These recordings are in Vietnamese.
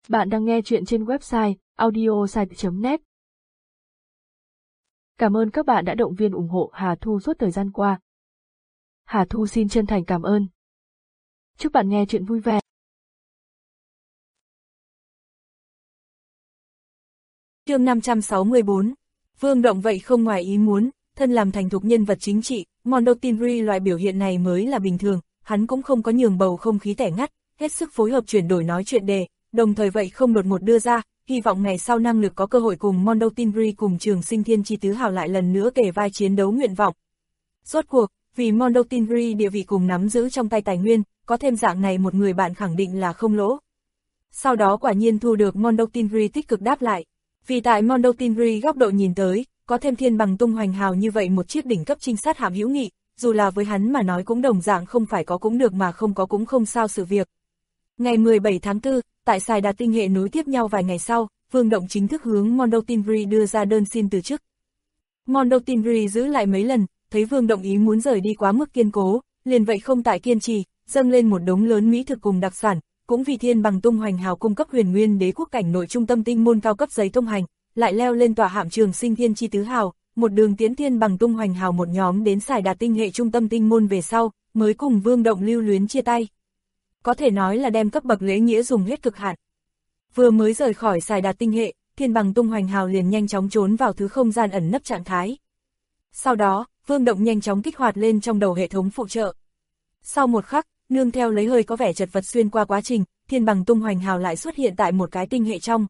Bạn đang nghe chuyện trên website audiosite.net. Cảm ơn các bạn đã động viên ủng hộ Hà Thu suốt thời gian qua. Hà Thu xin chân thành cảm ơn. Chúc bạn nghe chuyện vui vẻ. Chương 564. Vương Động vậy không ngoài ý muốn, thân làm thành thục nhân vật chính trị, Mondotiri loại biểu hiện này mới là bình thường, hắn cũng không có nhường bầu không khí tẻ ngắt, hết sức phối hợp chuyển đổi nói chuyện đề, đồng thời vậy không đột ngột đưa ra, hy vọng ngày sau năng lực có cơ hội cùng Mondotiri cùng Trường Sinh Thiên Chi Tứ Hào lại lần nữa kể vai chiến đấu nguyện vọng. Rốt cuộc, vì Mondotiri địa vị cùng nắm giữ trong tay tài nguyên, có thêm dạng này một người bạn khẳng định là không lỗ. Sau đó quả nhiên thu được Mondotiri tích cực đáp lại. Vì tại Mondotiri góc độ nhìn tới, có thêm Thiên Bằng Tung Hoành Hào như vậy một chiếc đỉnh cấp trinh sát hạm hữu nghị, dù là với hắn mà nói cũng đồng dạng không phải có cũng được mà không có cũng không sao sự việc. Ngày 17 tháng 4, tại Sài Đạt tinh hệ nối tiếp nhau vài ngày sau, Vương Động chính thức hướng Mondotiri đưa ra đơn xin từ chức. Mondotiri giữ lại mấy lần, thấy Vương Động ý muốn rời đi quá mức kiên cố, liền vậy không tại kiên trì, dâng lên một đống lớn mỹ thực cùng đặc sản, cũng vì Thiên Bằng Tung Hoành Hào cung cấp Huyền Nguyên Đế quốc cảnh nội trung tâm tinh môn cao cấp giấy thông hành, lại leo lên tòa hạm Trường Sinh Thiên Chi Tứ Hào, một đường tiến Thiên Bằng Tung Hoành Hào một nhóm đến Sài Đạt tinh hệ trung tâm tinh môn về sau, mới cùng Vương Động lưu luyến chia tay. Có thể nói là đem cấp bậc lễ nghĩa dùng hết cực hạn. Vừa mới rời khỏi Sài Đạt tinh hệ, Thiên Bằng Tung Hoành Hào liền nhanh chóng trốn vào thứ không gian ẩn nấp trạng thái. Sau đó, Vương Động nhanh chóng kích hoạt lên trong đầu hệ thống phụ trợ. Sau một khắc, nương theo lấy hơi có vẻ chật vật xuyên qua quá trình, Thiên Bằng Tung Hoành Hào lại xuất hiện tại một cái tinh hệ trong.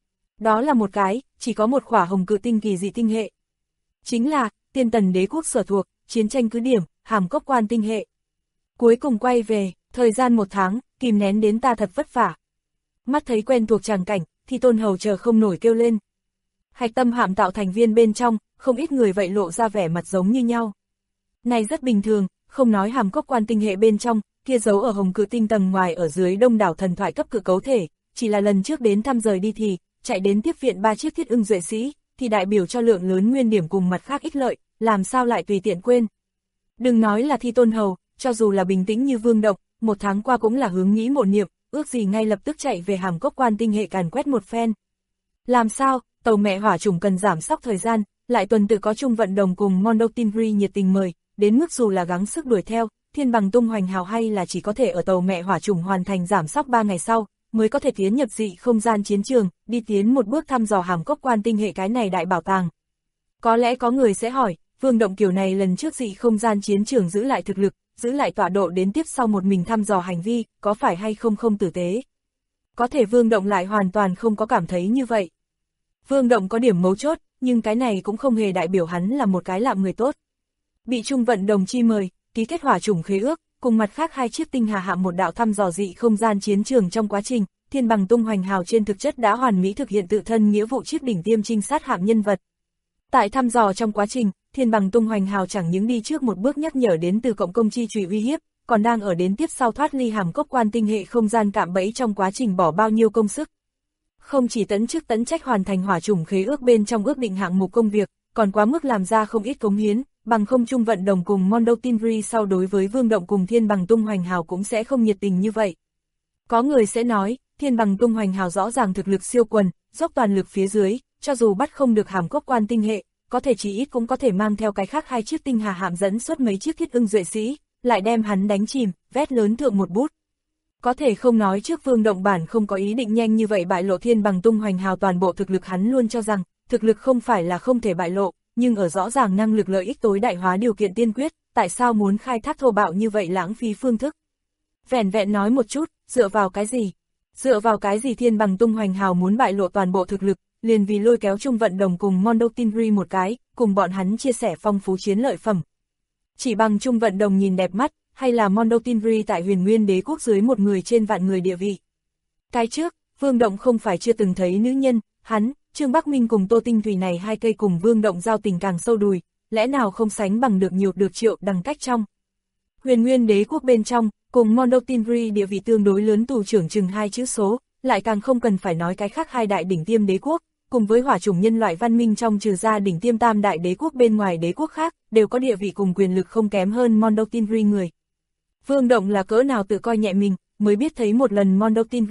Đó là một cái, chỉ có một khỏa hồng cự tinh kỳ dị tinh hệ. Chính là, Tiên Tần Đế quốc sở thuộc, chiến tranh cứ điểm, Hàm Cốc Quan tinh hệ. Cuối cùng quay về, thời gian 1 tháng, kìm nén đến ta thật vất vả. Mắt thấy quen thuộc tràng cảnh, thì Tôn Hầu chờ không nổi kêu lên. Hạch tâm hạm tạo thành viên bên trong, không ít người vậy lộ ra vẻ mặt giống như nhau. Này rất bình thường, không nói Hàm Cốc Quan tinh hệ bên trong, kia giấu ở hồng cự tinh tầng ngoài ở dưới đông đảo thần thoại cấp cự cấu thể, chỉ là lần trước đến thăm rời đi thì, chạy đến tiếp viện 3 chiếc thiết ưng duệ sĩ, thì đại biểu cho lượng lớn nguyên điểm cùng mặt khác ích lợi, làm sao lại tùy tiện quên. Đừng nói là Thi Tôn Hầu, cho dù là bình tĩnh như Vương Động, 1 tháng qua cũng là hướng nghĩ một niệm, ước gì ngay lập tức chạy về Hàm Cốc Quan tinh hệ càn quét một phen. Làm sao, tàu mẹ hỏa chủng cần giảm sóc thời gian, lại tuần tự có chung vận đồng cùng Mondotiri nhiệt tình mời, đến mức dù là gắng sức đuổi theo, Thiên Bằng Tung Hoành Hào hay là chỉ có thể ở tàu mẹ hỏa chủng hoàn thành giảm sóc 3 ngày sau, mới có thể tiến nhập dị không gian chiến trường, đi tiến một bước thăm dò Hàm Cốc Quan tinh hệ cái này đại bảo tàng. Có lẽ có người sẽ hỏi, Vương Động kiểu này lần trước dị không gian chiến trường giữ lại thực lực, giữ lại tọa độ đến tiếp sau một mình thăm dò hành vi, có phải hay không không tử tế. Có thể Vương Động lại hoàn toàn không có cảm thấy như vậy. Vương Động có điểm mấu chốt, nhưng cái này cũng không hề đại biểu hắn là một cái làm người tốt. Bị Trung vận đồng chi mời, ký kết hỏa chủng khế ước, cùng mặt khác 2 chiếc tinh hà hạm một đạo thăm dò dị không gian chiến trường trong quá trình, Thiên Bằng Tung Hoành Hào trên thực chất đã hoàn mỹ thực hiện tự thân nghĩa vụ chiếc đỉnh tiêm trinh sát hạm nhân vật. Tại thăm dò trong quá trình, Thiên Bằng Tung Hoành Hào chẳng những đi trước một bước nhắc nhở đến từ cộng công chi trùy uy hiếp, còn đang ở đến tiếp sau thoát ly Hàm Cốc Quan tinh hệ không gian cạm bẫy trong quá trình bỏ bao nhiêu công sức. Không chỉ tấn chức tấn trách hoàn thành hỏa chủng khế ước bên trong ước định hạng mục công việc, còn quá mức làm ra không ít cống hiến, bằng không Trung vận đồng cùng Mondotiri sau đối với Vương Động cùng Thiên Bằng Tung Hoành Hào cũng sẽ không nhiệt tình như vậy. Có người sẽ nói, Thiên Bằng Tung Hoành Hào rõ ràng thực lực siêu quần, dốc toàn lực phía dưới, cho dù bắt không được Hàm Cốc Quan tinh hệ, có thể chỉ ít cũng có thể mang theo cái khác 2 chiếc tinh hà hạm dẫn xuất mấy chiếc thiết ưng duệ sĩ, lại đem hắn đánh chìm, vét lớn thượng một bút. Có thể không nói trước Vương Động bản không có ý định nhanh như vậy bại lộ Thiên Bằng Tung Hoành Hào toàn bộ thực lực, hắn luôn cho rằng, thực lực không phải là không thể bại lộ, nhưng ở rõ ràng năng lực lợi ích tối đại hóa điều kiện tiên quyết, tại sao muốn khai thác thô bạo như vậy lãng phí phương thức. Vẻn vẹn nói một chút, dựa vào cái gì? Dựa vào cái gì Thiên Bằng Tung Hoành Hào muốn bại lộ toàn bộ thực lực, liền vì lôi kéo Trung vận đồng cùng Mondotiri một cái, cùng bọn hắn chia sẻ phong phú chiến lợi phẩm. Chỉ bằng Trung vận đồng nhìn đẹp mắt, hay là Mondotiri tại Huyền Nguyên Đế quốc dưới một người trên vạn người địa vị. Cái trước, Vương Động không phải chưa từng thấy nữ nhân, hắn, Trương Bắc Minh cùng Tô Tinh Thủy này 2 cây cùng Vương Động giao tình càng sâu đùi, lẽ nào không sánh bằng được nhiều được Triệu Đằng cách trong. Huyền Nguyên Đế quốc bên trong, cùng Mondotiri địa vị tương đối lớn tù trưởng chừng 2 chữ số, lại càng không cần phải nói cái khác 2 đại đỉnh tiêm đế quốc, cùng với hỏa chủng nhân loại văn minh trong trừ ra đỉnh tiêm tam đại đế quốc bên ngoài đế quốc khác, đều có địa vị cùng quyền lực không kém hơn Mondotiri người. Vương Động là cỡ nào tự coi nhẹ mình, mới biết thấy một lần Mondotiri,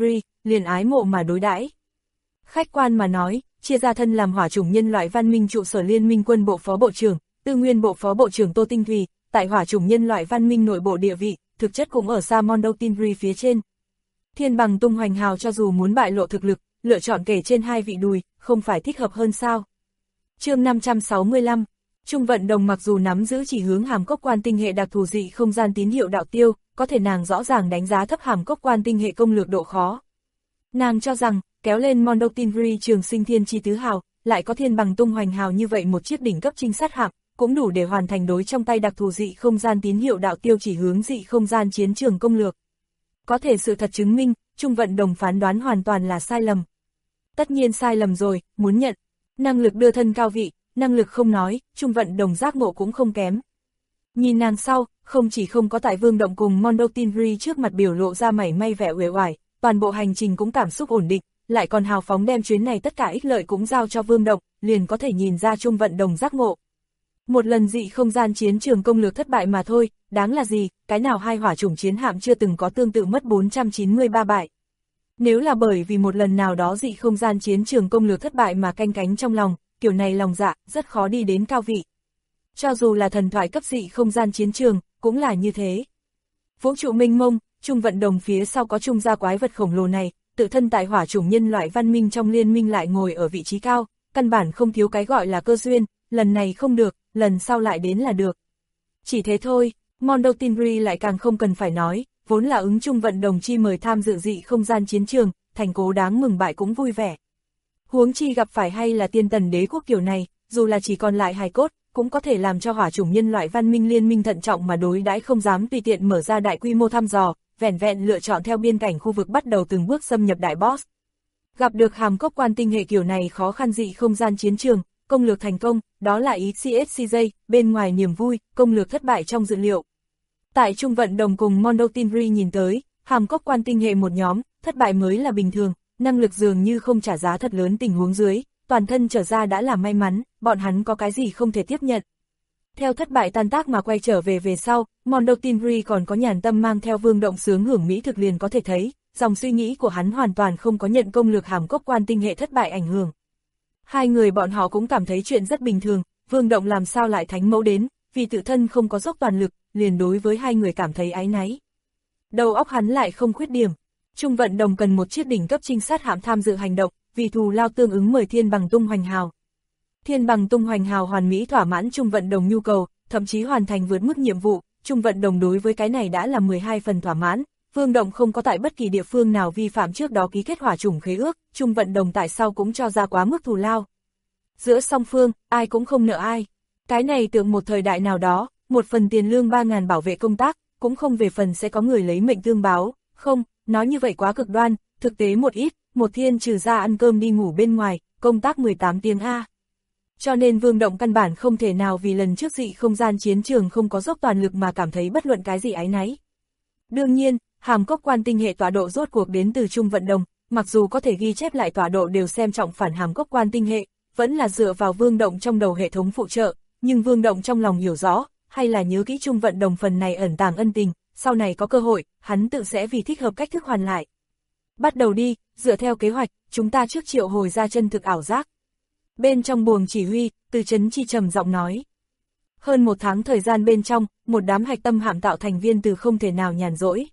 liền ái mộ mà đối đãi. Khách quan mà nói, chia ra thân làm hỏa chủng nhân loại văn minh trụ sở Liên minh quân bộ phó bộ trưởng, tư nguyên bộ phó bộ trưởng Tô Tinh Thùy, tại hỏa chủng nhân loại văn minh nội bộ địa vị, thực chất cũng ở xa Mondo Tinri phía trên. Thiên bằng tung hoành hào cho dù muốn bại lộ thực lực, lựa chọn kể trên hai vị đùi, không phải thích hợp hơn sao. Chương 565, Trung Vận Đồng mặc dù nắm giữ chỉ hướng hàm cốc quan tinh hệ đặc thù dị không gian tín hiệu đạo tiêu, có thể nàng rõ ràng đánh giá thấp hàm cốc quan tinh hệ công lược độ khó. Nàng cho rằng, kéo lên Mondo Tinri trường sinh thiên chi tứ hào, lại có thiên bằng tung hoành hào như vậy một chiếc đỉnh cấp trinh sát hạm, cũng đủ để hoàn thành đối trong tay đặc thù dị không gian tín hiệu đạo tiêu chỉ hướng dị không gian chiến trường công lược. Có thể sự thật chứng minh, Trung Vận Đồng phán đoán hoàn toàn là sai lầm. Tất nhiên sai lầm rồi, muốn nhận. Năng lực đưa thân cao vị, năng lực không nói, Trung Vận Đồng giác ngộ cũng không kém. Nhìn nàng sau, không chỉ không có tại Vương Động cùng Mondo Tinri trước mặt biểu lộ ra mảy may vẻ uể oải, toàn bộ hành trình cũng cảm xúc ổn định, lại còn hào phóng đem chuyến này tất cả ích lợi cũng giao cho Vương Động, liền có thể nhìn ra Trung Vận Đồng giác ngộ. Một lần dị không gian chiến trường công lược thất bại mà thôi, đáng là gì, cái nào hai hỏa chủng chiến hạm chưa từng có tương tự mất 493 bại. Nếu là bởi vì một lần nào đó dị không gian chiến trường công lược thất bại mà canh cánh trong lòng, kiểu này lòng dạ, rất khó đi đến cao vị. Cho dù là thần thoại cấp dị không gian chiến trường, cũng là như thế. Vũ trụ mênh mông, Trung Vận Đồng phía sau có trung gia quái vật khổng lồ này, tự thân tại hỏa chủng nhân loại văn minh trong liên minh lại ngồi ở vị trí cao, căn bản không thiếu cái gọi là cơ duyên, lần này không được, lần sau lại đến là được. Chỉ thế thôi, Mondo Tinri lại càng không cần phải nói, vốn là ứng Trung Vận Đồng chi mời tham dự dị không gian chiến trường, thành cố đáng mừng bại cũng vui vẻ. Huống chi gặp phải hay là tiên tần đế quốc kiểu này, dù là chỉ còn lại hài cốt, cũng có thể làm cho hỏa chủng nhân loại văn minh liên minh thận trọng mà đối đãi, không dám tùy tiện mở ra đại quy mô thăm dò, vẻn vẹn lựa chọn theo biên cảnh khu vực bắt đầu từng bước xâm nhập đại boss. Gặp được hàm cốc quan tinh hệ kiểu này khó khăn dị không gian chiến trường, công lược thành công, đó là ý CSCJ, bên ngoài niềm vui, công lược thất bại trong dự liệu. Tại Trung Vận Đồng cùng Mondo Tinri nhìn tới, hàm cốc quan tinh hệ một nhóm, thất bại mới là bình thường, năng lực dường như không trả giá thật lớn tình huống dưới, toàn thân trở ra đã là may mắn, bọn hắn có cái gì không thể tiếp nhận. Theo thất bại tan tác mà quay trở về sau, Mondo Tinri còn có nhàn tâm mang theo Vương Động sướng hưởng mỹ thực liền có thể thấy, dòng suy nghĩ của hắn hoàn toàn không có nhận công lược hàm cốc quan tinh hệ thất bại ảnh hưởng. Hai người bọn họ cũng cảm thấy chuyện rất bình thường, Vương Động làm sao lại thánh mẫu đến, vì tự thân không có dốc toàn lực, liền đối với hai người cảm thấy áy náy. Đầu óc hắn lại không khuyết điểm. Trung Vận Đồng cần một chiếc đỉnh cấp trinh sát hạm tham dự hành động, vì thù lao tương ứng mời Thiên bằng tung hoành hào. Thiên bằng tung hoành hào hoàn mỹ thỏa mãn Trung Vận Đồng nhu cầu, thậm chí hoàn thành vượt mức nhiệm vụ, Trung Vận Đồng đối với cái này đã là 12 phần thỏa mãn. Vương Động không có tại bất kỳ địa phương nào vi phạm trước đó ký kết hỏa chủng khế ước, Trung Vận Đồng tại sau cũng cho ra quá mức thù lao. Giữa song phương, ai cũng không nợ ai. Cái này tưởng một thời đại nào đó, một phần tiền lương 3.000 bảo vệ công tác, cũng không về phần sẽ có người lấy mệnh tương báo, không, nói như vậy quá cực đoan, thực tế một ít, một thiên trừ ra ăn cơm đi ngủ bên ngoài, công tác 18 tiếng A. Cho nên Vương Động căn bản không thể nào vì lần trước dị không gian chiến trường không có dốc toàn lực mà cảm thấy bất luận cái gì áy náy. Đương nhiên, hàm cốc quan tinh hệ tọa độ rốt cuộc đến từ Trung Vận Đồng, mặc dù có thể ghi chép lại tọa độ đều xem trọng phản hàm cốc quan tinh hệ, vẫn là dựa vào Vương Động trong đầu hệ thống phụ trợ, nhưng Vương Động trong lòng hiểu rõ, hay là nhớ kỹ Trung Vận Đồng phần này ẩn tàng ân tình, sau này có cơ hội, hắn tự sẽ vì thích hợp cách thức hoàn lại. Bắt đầu đi, dựa theo kế hoạch, chúng ta trước triệu hồi ra chân thực ảo giác. Bên trong buồng chỉ huy, Từ Chấn Chi trầm giọng nói. Hơn một tháng thời gian bên trong, một đám hạch tâm hạm tạo thành viên từ không thể nào nhàn rỗi.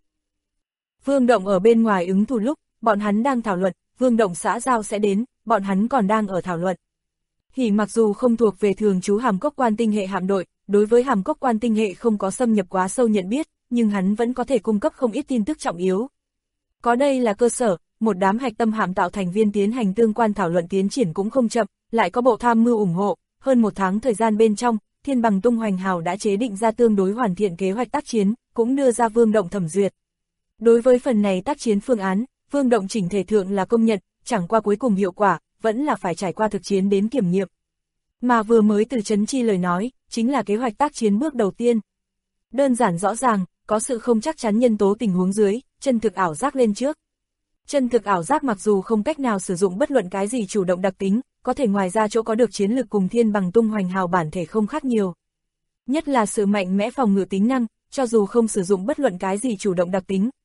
Vương Động ở bên ngoài ứng thù lúc, bọn hắn đang thảo luận, Vương Động xã giao sẽ đến, bọn hắn còn đang ở thảo luận. Hỉ mặc dù không thuộc về thường trú hàm cốc quan tinh hệ hạm đội, đối với hàm cốc quan tinh hệ không có xâm nhập quá sâu nhận biết, nhưng hắn vẫn có thể cung cấp không ít tin tức trọng yếu. Có đây là cơ sở, một đám hạch tâm hạm tạo thành viên tiến hành tương quan thảo luận tiến triển cũng không chậm, lại có bộ tham mưu ủng hộ, hơn một tháng thời gian bên trong, Thiên bằng tung hoành hào đã chế định ra tương đối hoàn thiện kế hoạch tác chiến, cũng đưa ra Vương Động thẩm duyệt. Đối với phần này tác chiến phương án, Vương Động chỉnh thể thượng là công nhận, chẳng qua cuối cùng hiệu quả, vẫn là phải trải qua thực chiến đến kiểm nghiệm. Mà vừa mới Từ Chấn Chi lời nói, chính là kế hoạch tác chiến bước đầu tiên. Đơn giản rõ ràng, có sự không chắc chắn nhân tố tình huống dưới, chân thực ảo giác lên trước. Chân thực ảo giác mặc dù không cách nào sử dụng bất luận cái gì chủ động đặc tính, có thể ngoài ra chỗ có được chiến lực cùng Thiên bằng tung hoành hào bản thể không khác nhiều. Nhất là sự mạnh mẽ phòng ngự tính năng, cho dù không sử dụng bất luận cái gì chủ động đặc tính,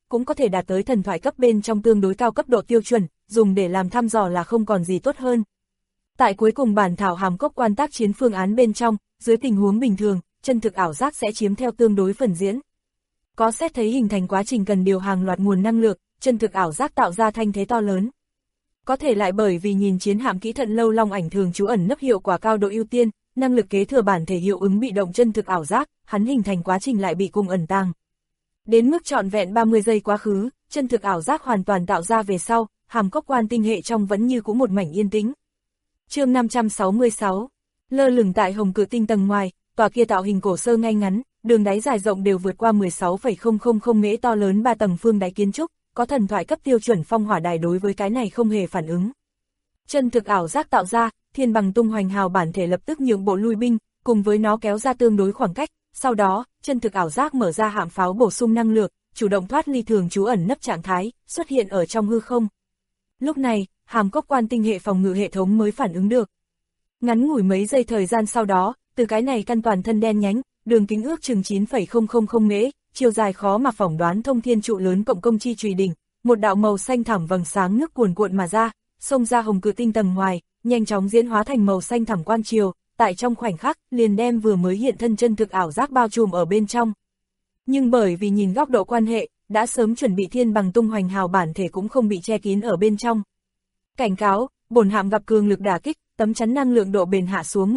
cũng có thể đạt tới thần thoại cấp bên trong tương đối cao cấp độ tiêu chuẩn, dùng để làm thăm dò là không còn gì tốt hơn. Tại cuối cùng bản thảo hàm cốc quan tác chiến phương án bên trong, dưới tình huống bình thường, chân thực ảo giác sẽ chiếm theo tương đối phần diễn. Có xét thấy hình thành quá trình cần điều hàng loạt nguồn năng lượng, chân thực ảo giác tạo ra thanh thế to lớn. Có thể lại bởi vì nhìn chiến hạm kỹ thận lâu long ảnh thường trú ẩn nấp hiệu quả cao độ ưu tiên, năng lực kế thừa bản thể hiệu ứng bị động chân thực ảo giác, hắn hình thành quá trình lại bị cùng ẩn tàng. Đến mức trọn vẹn 30 giây quá khứ, chân thực ảo giác hoàn toàn tạo ra về sau, hàm cốc quan tinh hệ trong vẫn như cũ một mảnh yên tĩnh. Chương 566, lơ lửng tại hồng cự tinh tầng ngoài, tòa kia tạo hình cổ sơ ngay ngắn, đường đáy dài rộng đều vượt qua 16,000 mễ to lớn 3 tầng phương đáy kiến trúc, có thần thoại cấp tiêu chuẩn phong hỏa đài đối với cái này không hề phản ứng. Chân thực ảo giác tạo ra, thiên bằng tung hoành hào bản thể lập tức nhượng bộ lui binh, cùng với nó kéo ra tương đối khoảng cách, sau đó, chân thực ảo giác mở ra hạm pháo bổ sung năng lượng, chủ động thoát ly thường trú ẩn nấp trạng thái, xuất hiện ở trong hư không. Lúc này, hàm cốc quan tinh hệ phòng ngự hệ thống mới phản ứng được. Ngắn ngủi mấy giây thời gian sau đó, từ cái này căn toàn thân đen nhánh, đường kính ước chừng 9,000 mễ, chiều dài khó mà phỏng đoán thông thiên trụ lớn cộng công chi chùy đỉnh, một đạo màu xanh thẳm vầng sáng nước cuồn cuộn mà ra, xông ra hồng cự tinh tầng ngoài, nhanh chóng diễn hóa thành màu xanh thẳm quan chiều, tại trong khoảnh khắc, liền đem vừa mới hiện thân chân thực ảo giác bao trùm ở bên trong. Nhưng bởi vì nhìn góc độ quan hệ, đã sớm chuẩn bị thiên bằng tung hoành hào bản thể cũng không bị che kín ở bên trong. Cảnh cáo, bổn hạm gặp cường lực đả kích, tấm chắn năng lượng độ bền hạ xuống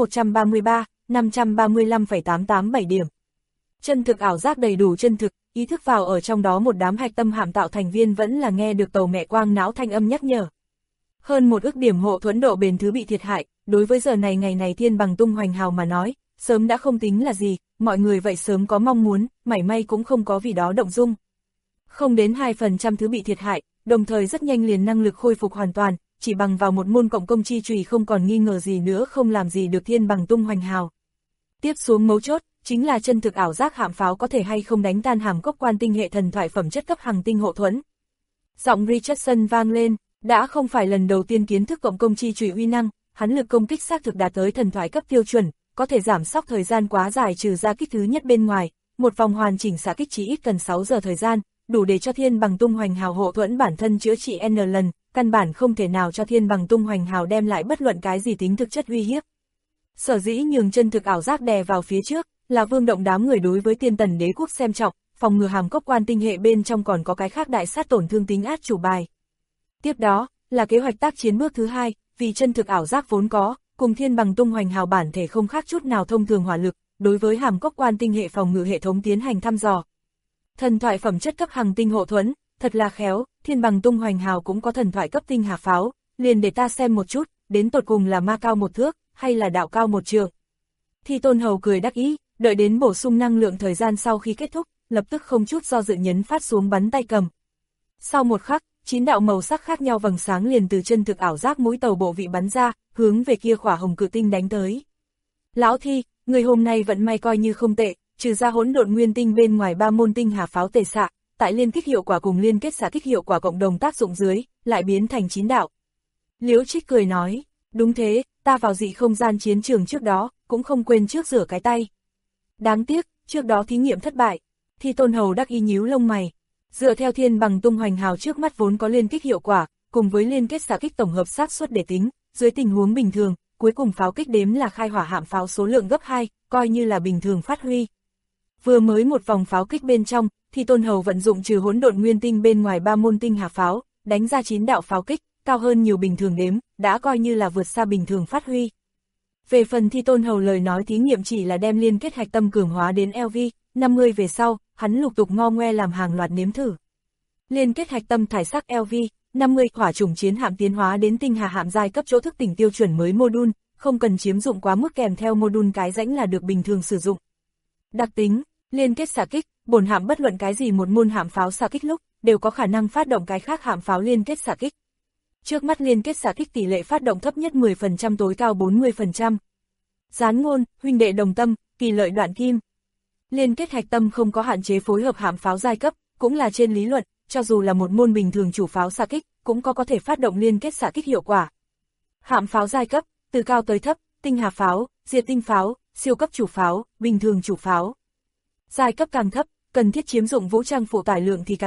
535,887 điểm. Chân thực ảo giác đầy đủ chân thực, ý thức vào ở trong đó một đám hạch tâm hạm tạo thành viên vẫn là nghe được tàu mẹ quang não thanh âm nhắc nhở. Hơn 1 ức điểm hộ thuẫn độ bền thứ bị thiệt hại, đối với giờ này ngày này thiên bằng tung hoành hào mà nói, sớm đã không tính là gì, mọi người vậy sớm có mong muốn, mảy may cũng không có vì đó động dung. Không đến 2% thứ bị thiệt hại, đồng thời rất nhanh liền năng lực khôi phục hoàn toàn, chỉ bằng vào một môn cộng công chi chùy không còn nghi ngờ gì nữa không làm gì được thiên bằng tung hoành hào. Tiếp xuống mấu chốt, chính là chân thực ảo giác hạm pháo có thể hay không đánh tan hàm cốc quan tinh hệ thần thoại phẩm chất cấp hằng tinh hộ thuẫn. Giọng Richardson vang lên, đã không phải lần đầu tiên kiến thức cộng công chi chùy uy năng, hắn lực công kích xác thực đạt tới thần thoại cấp tiêu chuẩn, có thể giảm sóc thời gian quá dài trừ ra kích thứ nhất bên ngoài, một vòng hoàn chỉnh xạ kích chỉ ít cần 6 giờ thời gian, đủ để cho thiên bằng tung hoành hào hộ thuẫn bản thân chữa trị N lần, căn bản không thể nào cho thiên bằng tung hoành hào đem lại bất luận cái gì tính thực chất uy hiếp. Sở dĩ nhường chân thực ảo giác đè vào phía trước, là Vương Động đám người đối với Tiên Tần Đế quốc xem trọng, phòng ngừa hàm cốc quan tinh hệ bên trong còn có cái khác đại sát tổn thương tính át chủ bài. Tiếp đó, là kế hoạch tác chiến bước thứ 2, vì chân thực ảo giác vốn có, cùng thiên bằng tung hoành hào bản thể không khác chút nào thông thường hỏa lực, đối với hàm cốc quan tinh hệ phòng ngự hệ thống tiến hành thăm dò. Thần thoại phẩm chất cấp hằng tinh hộ thuẫn, thật là khéo, thiên bằng tung hoành hào cũng có thần thoại cấp tinh hà pháo, liền để ta xem một chút, đến tột cùng là ma cao 1 thước, hay là đạo cao 1 trượng. Thi Tôn Hầu cười đắc ý, đợi đến bổ sung năng lượng thời gian sau khi kết thúc, lập tức không chút do dự nhấn phát xuống bắn tay cầm. Sau một khắc, 9 đạo màu sắc khác nhau vầng sáng liền từ chân thực ảo giác mũi tàu bộ vị bắn ra, hướng về kia khỏa hồng cự tinh đánh tới. Lão Thi, người hôm nay vận may coi như không tệ, trừ ra hỗn độn nguyên tinh bên ngoài 3 môn tinh hà pháo tề xạ, tại liên kích hiệu quả cùng liên kết xạ kích hiệu quả cộng đồng tác dụng dưới, lại biến thành 9 đạo. Liễu Trích cười nói, đúng thế, ta vào dị không gian chiến trường trước đó, cũng không quên trước rửa cái tay. Đáng tiếc, trước đó thí nghiệm thất bại. Thi Tôn Hầu đắc ý nhíu lông mày. Dựa theo thiên bằng tung hoành hào trước mắt vốn có liên kích hiệu quả, cùng với liên kết xạ kích tổng hợp xác suất để tính, dưới tình huống bình thường, cuối cùng pháo kích đếm là khai hỏa hạm pháo số lượng gấp 2, coi như là bình thường phát huy. Vừa mới một vòng pháo kích bên trong, Thi Tôn Hầu vận dụng trừ hỗn độn nguyên tinh bên ngoài 3 môn tinh hà pháo, đánh ra 9 đạo pháo kích, cao hơn nhiều bình thường đếm, đã coi như là vượt xa bình thường phát huy. Về phần Thi Tôn Hầu lời nói thí nghiệm chỉ là đem liên kết hạch tâm cường hóa đến LV50 về sau, hắn lục tục ngo ngoe làm hàng loạt nếm thử. Liên kết hạch tâm thải sắc LV50 hỏa chủng chiến hạm tiến hóa đến tinh hà hạm giai cấp chỗ thức tỉnh tiêu chuẩn mới module, không cần chiếm dụng quá mức kèm theo module cái rãnh là được bình thường sử dụng. Đặc tính, liên kết xạ kích, bổn hạm bất luận cái gì một môn hạm pháo xạ kích lúc, đều có khả năng phát động cái khác hạm pháo liên kết xạ kích. Trước mắt liên kết xạ kích tỷ lệ phát động thấp nhất 10% tối cao 40%. Gián ngôn, huynh đệ đồng tâm, kỳ lợi đoạn kim. Liên kết hạch tâm không có hạn chế phối hợp hạm pháo giai cấp, cũng là trên lý luận, cho dù là một môn bình thường chủ pháo xạ kích, cũng có thể phát động liên kết xạ kích hiệu quả. Hạm pháo giai cấp, từ cao tới thấp, tinh hà pháo, diệt tinh pháo, siêu cấp chủ pháo, bình thường chủ pháo. Giai cấp càng thấp, cần thiết chiếm dụng vũ trang phụ tải lượng thì càng thấp,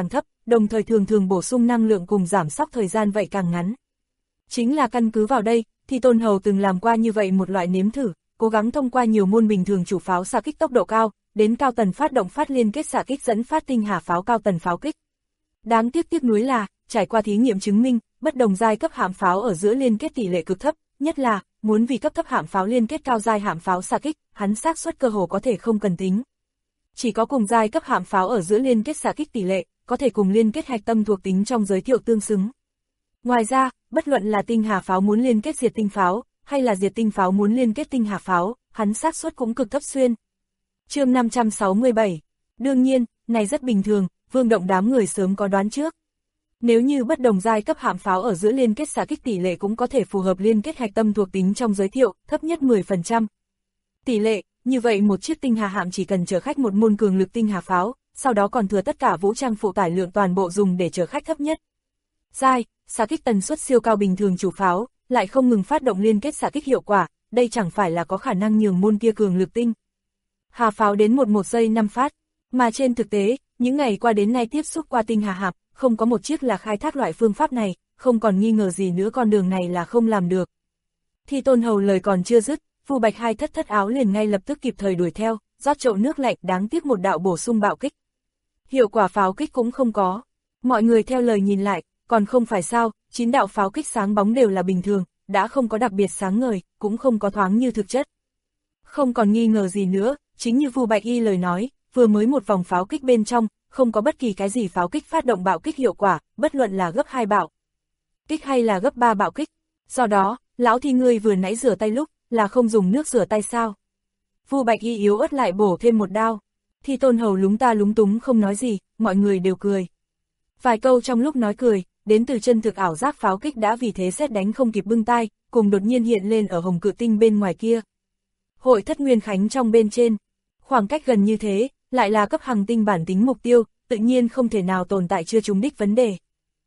đồng thời thường thường bổ sung năng lượng cùng giảm sóc thời gian vậy càng ngắn. Chính là căn cứ vào đây, thì Tôn Hầu từng làm qua như vậy một loại nếm thử, cố gắng thông qua nhiều môn bình thường chủ pháo xạ kích tốc độ cao, đến cao tần phát động phát liên kết xạ kích dẫn phát tinh hà pháo cao tần pháo kích. Đáng tiếc nuối là, trải qua thí nghiệm chứng minh, bất đồng giai cấp hạm pháo ở giữa liên kết tỷ lệ cực thấp, nhất là, muốn vì cấp thấp hạm pháo liên kết cao giai hạm pháo xạ kích, hắn xác suất cơ hồ có thể không cần tính. Chỉ có cùng giai cấp hạm pháo ở giữa liên kết xạ kích tỷ lệ, có thể cùng liên kết hạch tâm thuộc tính trong giới thiệu tương xứng. Ngoài ra, bất luận là tinh hà pháo muốn liên kết diệt tinh pháo, hay là diệt tinh pháo muốn liên kết tinh hà pháo, hắn xác suất cũng cực thấp xuyên. Chương 567. Đương nhiên, này rất bình thường, Vương Động đám người sớm có đoán trước. Nếu như bất đồng giai cấp hạm pháo ở giữa liên kết xạ kích tỷ lệ cũng có thể phù hợp liên kết hạch tâm thuộc tính trong giới thiệu, thấp nhất 10%. Tỷ lệ, như vậy một chiếc tinh hà hạm chỉ cần chở khách một môn cường lực tinh hà pháo, sau đó còn thừa tất cả vũ trang phụ tải lượng toàn bộ dùng để chở khách thấp nhất. Giai, xạ kích tần suất siêu cao bình thường chủ pháo, lại không ngừng phát động liên kết xạ kích hiệu quả, đây chẳng phải là có khả năng nhường môn kia cường lực tinh hà pháo đến một giây 5 phát, mà trên thực tế, những ngày qua đến nay tiếp xúc qua tinh hà hạm, không có một chiếc là khai thác loại phương pháp này, không còn nghi ngờ gì nữa con đường này là không làm được. Thì Tôn Hầu lời còn chưa dứt, Vu Bạch Hai thất áo liền ngay lập tức kịp thời đuổi theo, rót chậu nước lạnh đáng tiếc một đạo bổ sung bạo kích. Hiệu quả pháo kích cũng không có. Mọi người theo lời nhìn lại, còn không phải sao, 9 đạo pháo kích sáng bóng đều là bình thường, đã không có đặc biệt sáng ngời, cũng không có thoáng như thực chất. Không còn nghi ngờ gì nữa, chính như Vu Bạch Y lời nói, vừa mới một vòng pháo kích bên trong, không có bất kỳ cái gì pháo kích phát động bạo kích hiệu quả, bất luận là gấp 2 bạo kích hay là gấp 3 bạo kích. Do đó, lão Thi ngươi vừa nãy rửa tay lúc, là không dùng nước rửa tay sao? Vu Bạch Y yếu ớt lại bổ thêm một đao. Thì Tôn Hầu lúng ta lúng túng không nói gì, mọi người đều cười. Vài câu trong lúc nói cười, đến từ chân thực ảo giác pháo kích đã vì thế sét đánh không kịp bưng tai, cùng đột nhiên hiện lên ở Hồng Cự Tinh bên ngoài kia. Hội Thất Nguyên Khánh trong bên trên, khoảng cách gần như thế, lại là cấp hành tinh bản tính mục tiêu, tự nhiên không thể nào tồn tại chưa trúng đích vấn đề.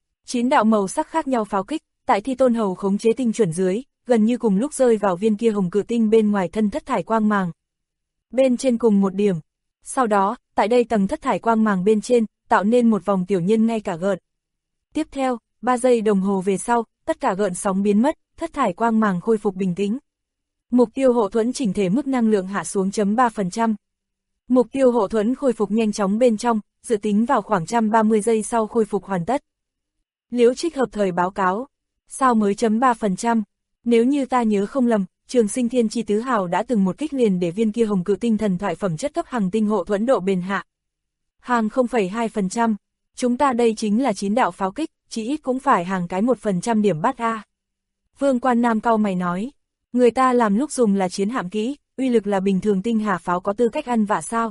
9 đạo màu sắc khác nhau pháo kích, tại Thi Tôn Hầu khống chế tinh chuẩn dưới, gần như cùng lúc rơi vào viên kia Hồng Cự Tinh bên ngoài thân thất thải quang màng. Bên trên cùng một điểm. Sau đó, tại đây tầng thất thải quang màng bên trên, tạo nên một vòng tiểu nhân ngay cả gợn. Tiếp theo, 3 giây đồng hồ về sau, tất cả gợn sóng biến mất, thất thải quang màng khôi phục bình tĩnh. Mục tiêu hộ thuẫn chỉnh thể mức năng lượng hạ xuống 3%. Mục tiêu hộ thuẫn khôi phục nhanh chóng bên trong, dự tính vào khoảng 130 giây sau khôi phục hoàn tất. Liễu Trích hợp thời báo cáo. Sao mới 3%? Nếu như ta nhớ không lầm, Trường Sinh Thiên Chi Tứ Hào đã từng một kích liền để viên kia Hồng Cự Tinh thần thoại phẩm chất cấp hành tinh hộ thuẫn độ bền hạ. Hàng 0,2%. Chúng ta đây chính là 9 đạo pháo kích, chỉ ít cũng phải hàng cái 1% điểm bắt A. Vương Quan Nam cau mày nói, người ta làm lúc dùng là chiến hạm kỹ, uy lực là bình thường tinh hà pháo có tư cách ăn vạ sao?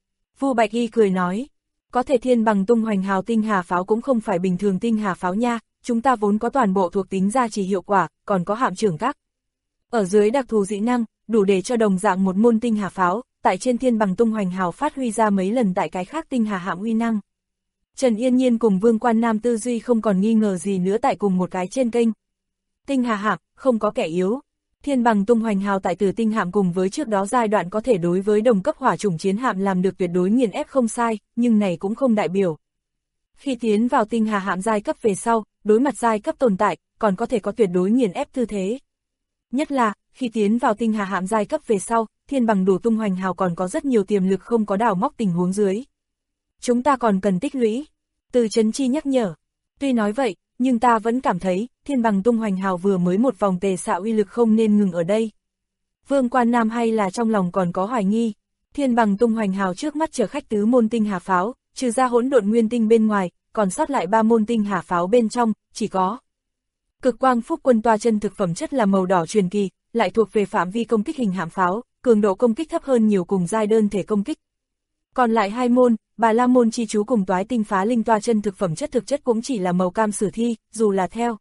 Vu Bạch Y cười nói, có thể thiên bằng tung hoành hào tinh hà pháo cũng không phải bình thường tinh hà pháo nha, chúng ta vốn có toàn bộ thuộc tính gia trì hiệu quả, còn có hạm trưởng các. Ở dưới đặc thù dị năng, đủ để cho đồng dạng một môn tinh hà pháo, tại trên thiên bằng tung hoành hào phát huy ra mấy lần tại cái khác tinh hà hạm uy năng. Trần Yên Nhiên cùng Vương Quan Nam tư duy không còn nghi ngờ gì nữa tại cùng một cái trên kênh. Tinh hà hạm, không có kẻ yếu. Thiên bằng tung hoành hào tại Tử Tinh hạm cùng với trước đó giai đoạn có thể đối với đồng cấp hỏa chủng chiến hạm làm được tuyệt đối nghiền ép không sai, nhưng này cũng không đại biểu. Khi tiến vào tinh hà hạm giai cấp về sau, đối mặt giai cấp tồn tại, còn có thể có tuyệt đối nghiền ép tư thế. Nhất là, khi tiến vào tinh hà hạm giai cấp về sau, thiên bằng đủ tung hoành hào còn có rất nhiều tiềm lực không có đào móc tình huống dưới. Chúng ta còn cần tích lũy. Từ Trấn Chi nhắc nhở. Tuy nói vậy, nhưng ta vẫn cảm thấy, thiên bằng tung hoành hào vừa mới một vòng tề xạ uy lực không nên ngừng ở đây. Vương Quan Nam hay là trong lòng còn có hoài nghi. Thiên bằng tung hoành hào trước mắt chở khách tứ môn tinh hà pháo, trừ ra hỗn độn nguyên tinh bên ngoài, còn sót lại 3 môn tinh hà pháo bên trong, chỉ có Cực Quang Phúc Quân toa chân thực phẩm chất là màu đỏ truyền kỳ, lại thuộc về phạm vi công kích hình hạm pháo, cường độ công kích thấp hơn nhiều cùng giai đơn thể công kích. Còn lại 2 môn, Bà La môn chi chú cùng Toái Tinh Phá Linh toa chân thực phẩm chất thực chất cũng chỉ là màu cam sử thi, dù là theo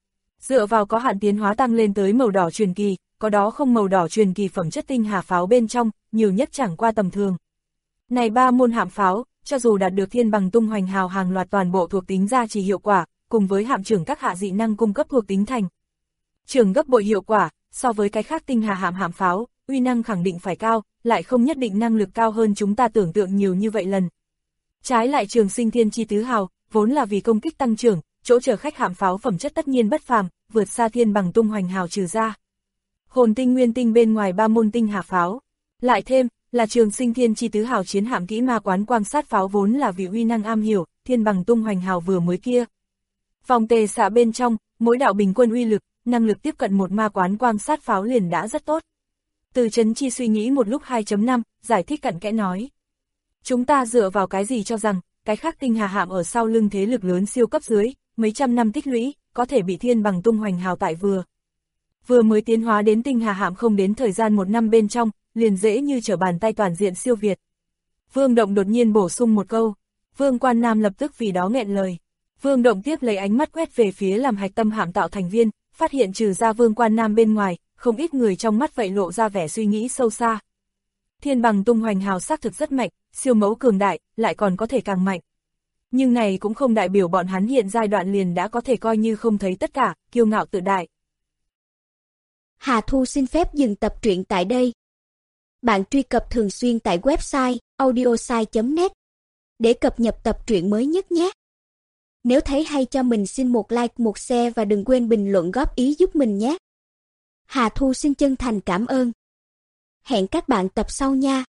dựa vào có hạn tiến hóa tăng lên tới màu đỏ truyền kỳ, có đó không màu đỏ truyền kỳ phẩm chất tinh hà pháo bên trong, nhiều nhất chẳng qua tầm thường. Này 3 môn hạm pháo, cho dù đạt được thiên bằng tung hoành hào hàng loạt toàn bộ thuộc tính gia trì hiệu quả, cùng với hạm trưởng các hạ dị năng cung cấp thuộc tính thành trưởng gấp bội hiệu quả, so với cái khác tinh hà hạm pháo, uy năng khẳng định phải cao, lại không nhất định năng lực cao hơn chúng ta tưởng tượng nhiều như vậy lần. Trái lại Trường Sinh Thiên Chi Tứ Hào, vốn là vì công kích tăng trưởng, chỗ chở khách hạm pháo phẩm chất tất nhiên bất phàm, vượt xa Thiên Bằng Tung Hoành Hào trừ ra. Hồn tinh nguyên tinh bên ngoài 3 môn tinh hà pháo. Lại thêm, là Trường Sinh Thiên Chi Tứ Hào chiến hạm kỹ ma quán quang sát pháo vốn là vì uy năng am hiểu, Thiên Bằng Tung Hoành Hào vừa mới kia. Vòng tề xạ bên trong, mỗi đạo bình quân uy lực, năng lực tiếp cận một ma quán quang sát pháo liền đã rất tốt. Từ Chấn Chi suy nghĩ một lúc 2.5, giải thích cặn kẽ nói. Chúng ta dựa vào cái gì cho rằng, cái khác tinh hà hạm ở sau lưng thế lực lớn siêu cấp dưới, mấy trăm năm tích lũy, có thể bị Thiên Bằng Tung Hoành Hào tại vừa mới tiến hóa đến tinh hà hạm không đến thời gian 1 năm bên trong, liền dễ như trở bàn tay toàn diện siêu việt. Vương Động đột nhiên bổ sung một câu, Vương Quan Nam lập tức vì đó nghẹn lời. Vương Động tiếp lấy ánh mắt quét về phía làm hạch tâm hạm tạo thành viên, phát hiện trừ ra Vương Quan Nam bên ngoài, không ít người trong mắt vậy lộ ra vẻ suy nghĩ sâu xa. Thiên Bằng Tung Hoành Hào xác thực rất mạnh, siêu mẫu cường đại, lại còn có thể càng mạnh. Nhưng này cũng không đại biểu bọn hắn hiện giai đoạn liền đã có thể coi như không thấy tất cả, kiêu ngạo tự đại. Hà Thu xin phép dừng tập truyện tại đây. Bạn truy cập thường xuyên tại website audiosai.net để cập nhật tập truyện mới nhất nhé. Nếu thấy hay cho mình xin một like, một share và đừng quên bình luận góp ý giúp mình nhé. Hà Thu xin chân thành cảm ơn. Hẹn các bạn tập sau nha.